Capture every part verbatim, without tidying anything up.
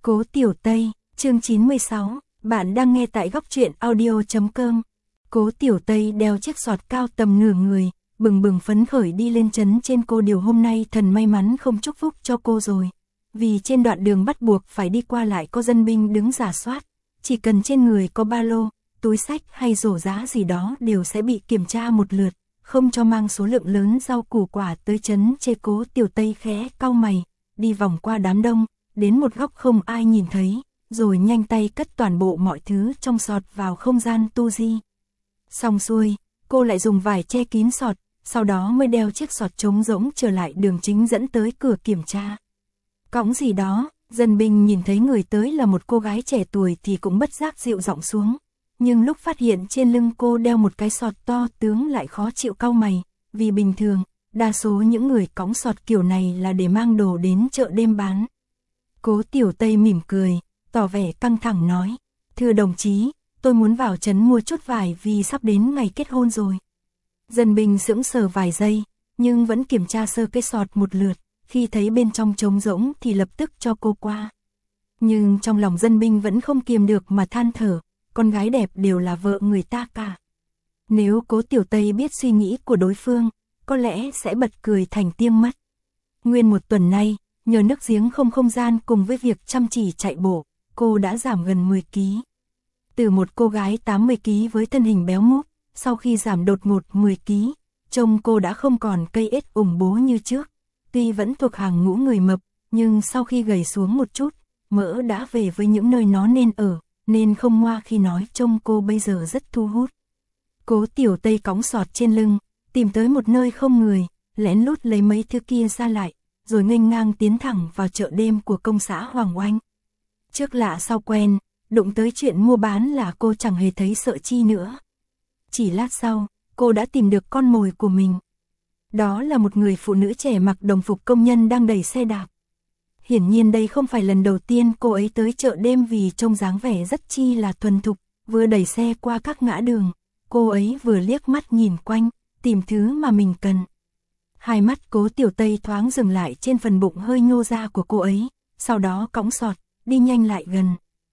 Cố Tiểu Tây, chương chín mươi sáu, bạn đang nghe tại góc truyện audio chấm com. Cố Tiểu Tây đeo chiếc sọt cao tầm nửa người, bừng bừng phấn khởi đi lên trấn trên. Cô điều hôm nay thần may mắn không chúc phúc cho cô rồi. Vì trên đoạn đường bắt buộc phải đi qua lại có dân binh đứng rà soát, chỉ cần trên người có ba lô, túi xách hay rổ giá gì đó đều sẽ bị kiểm tra một lượt, không cho mang số lượng lớn rau củ quả tới trấn trên. Cố Tiểu Tây khẽ cau mày, đi vòng qua đám đông, đến một góc không ai nhìn thấy, rồi nhanh tay cất toàn bộ mọi thứ trong sọt vào không gian tu di. Xong xuôi, cô lại dùng vải che kín sọt, sau đó mới đeo chiếc sọt trống rỗng trở lại đường chính dẫn tới cửa kiểm tra. Cõng gì đó, dân binh nhìn thấy người tới là một cô gái trẻ tuổi thì cũng bất giác dịu giọng xuống. Nhưng lúc phát hiện trên lưng cô đeo một cái sọt to tướng lại khó chịu cau mày, vì bình thường, đa số những người cõng sọt kiểu này là để mang đồ đến chợ đêm bán. Cố Tiểu Tây mỉm cười, tỏ vẻ căng thẳng nói, thưa đồng chí, tôi muốn vào trấn mua chút vải vì sắp đến ngày kết hôn rồi. Dân binh sững sờ vài giây, nhưng vẫn kiểm tra sơ cái sọt một lượt, khi thấy bên trong trống rỗng thì lập tức cho cô qua. Nhưng trong lòng dân binh vẫn không kiềm được mà than thở, con gái đẹp đều là vợ người ta cả. Nếu Cố Tiểu Tây biết suy nghĩ của đối phương, có lẽ sẽ bật cười thành tiếng mất. Nguyên một tuần nay, nhờ nước giếng không không gian cùng với việc chăm chỉ chạy bộ, cô đã giảm gần mười ki lô gam. Từ một cô gái tám mươi ki lô gam với thân hình béo múp, sau khi giảm đột ngột mười ki lô gam, trông cô đã không còn cây ếch ủng bố như trước. Tuy vẫn thuộc hàng ngũ người mập, nhưng sau khi gầy xuống một chút, mỡ đã về với những nơi nó nên ở, nên không ngoa khi nói trông cô bây giờ rất thu hút. Cố Tiểu Tây cõng sọt trên lưng, tìm tới một nơi không người, lén lút lấy mấy thứ kia ra lại, rồi nghênh ngang tiến thẳng vào chợ đêm của công xã Hoàng Oanh. Trước lạ sau quen, đụng tới chuyện mua bán là cô chẳng hề thấy sợ chi nữa. Chỉ lát sau, cô đã tìm được con mồi của mình. Đó là một người phụ nữ trẻ mặc đồng phục công nhân đang đẩy xe đạp. Hiển nhiên đây không phải lần đầu tiên cô ấy tới chợ đêm vì trông dáng vẻ rất chi là thuần thục, vừa đẩy xe qua các ngã đường, cô ấy vừa liếc mắt nhìn quanh, tìm thứ mà mình cần. Hai mắt Cố Tiểu Tây thoáng dừng lại trên phần bụng hơi nhô ra của cô ấy, sau đó cõng sọt, đi nhanh lại gần.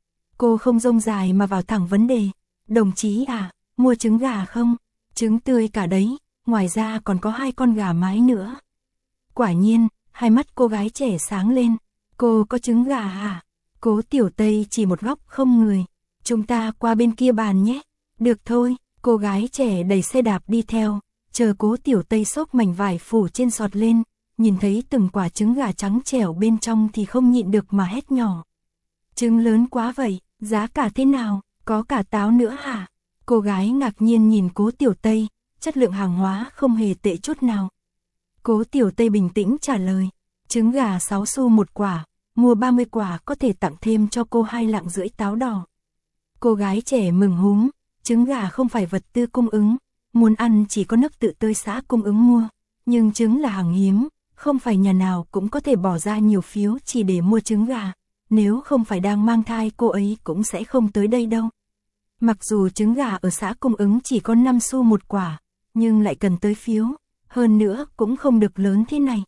Cô không rông dài mà vào thẳng vấn đề, đồng chí à, mua trứng gà không? Trứng tươi cả đấy, ngoài ra còn có hai con gà mái nữa. Quả nhiên, hai mắt cô gái trẻ sáng lên, cô có trứng gà à? Cố Tiểu Tây chỉ một góc không người, chúng ta qua bên kia bàn nhé. Được thôi, cô gái trẻ đẩy xe đạp đi theo, chờ Cố Tiểu Tây xốc mảnh vải phủ trên sọt lên, nhìn thấy từng quả trứng gà trắng trẻo bên trong thì không nhịn được mà hét nhỏ. Trứng lớn quá vậy, giá cả thế nào, có cả táo nữa hả? Cô gái ngạc nhiên nhìn Cố Tiểu Tây, chất lượng hàng hóa không hề tệ chút nào. Cố Tiểu Tây bình tĩnh trả lời, trứng gà sáu xu một quả, mua ba mươi quả có thể tặng thêm cho cô hai lạng rưỡi táo đỏ. Cô gái trẻ mừng húm, trứng gà không phải vật tư cung ứng, muốn ăn chỉ có nước tự tươi xã cung ứng mua, nhưng trứng là hàng hiếm, không phải nhà nào cũng có thể bỏ ra nhiều phiếu chỉ để mua trứng gà, nếu không phải đang mang thai cô ấy cũng sẽ không tới đây đâu. Mặc dù trứng gà ở xã cung ứng chỉ có năm xu một quả, nhưng lại cần tới phiếu, hơn nữa cũng không được lớn thế này.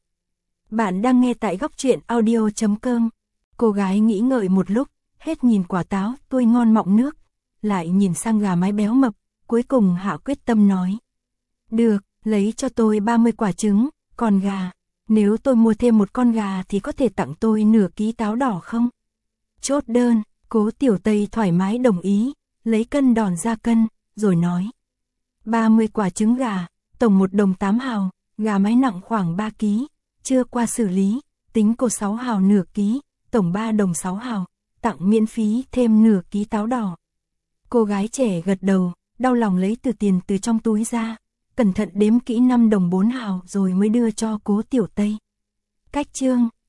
Bạn đang nghe tại góc truyện audio chấm com. Cô gái nghĩ ngợi một lúc, hết nhìn quả táo tươi ngon mọng nước, lại nhìn sang gà mái béo mập, cuối cùng hạ quyết tâm nói. Được, lấy cho tôi ba mươi quả trứng, còn gà, nếu tôi mua thêm một con gà thì có thể tặng tôi nửa ký táo đỏ không? Chốt đơn, Cố Tiểu Tây thoải mái đồng ý, lấy cân đòn ra cân, rồi nói. ba mươi quả trứng gà, tổng một đồng tám hào, gà mái nặng khoảng ba ki lô gam, chưa qua xử lý, tính cô sáu hào nửa ký, tổng ba đồng sáu hào, tặng miễn phí thêm nửa ký táo đỏ. Cô gái trẻ gật đầu, đau lòng lấy từ tiền từ trong túi ra, cẩn thận đếm kỹ năm đồng bốn hào rồi mới đưa cho Cố Tiểu Tây. Cách chương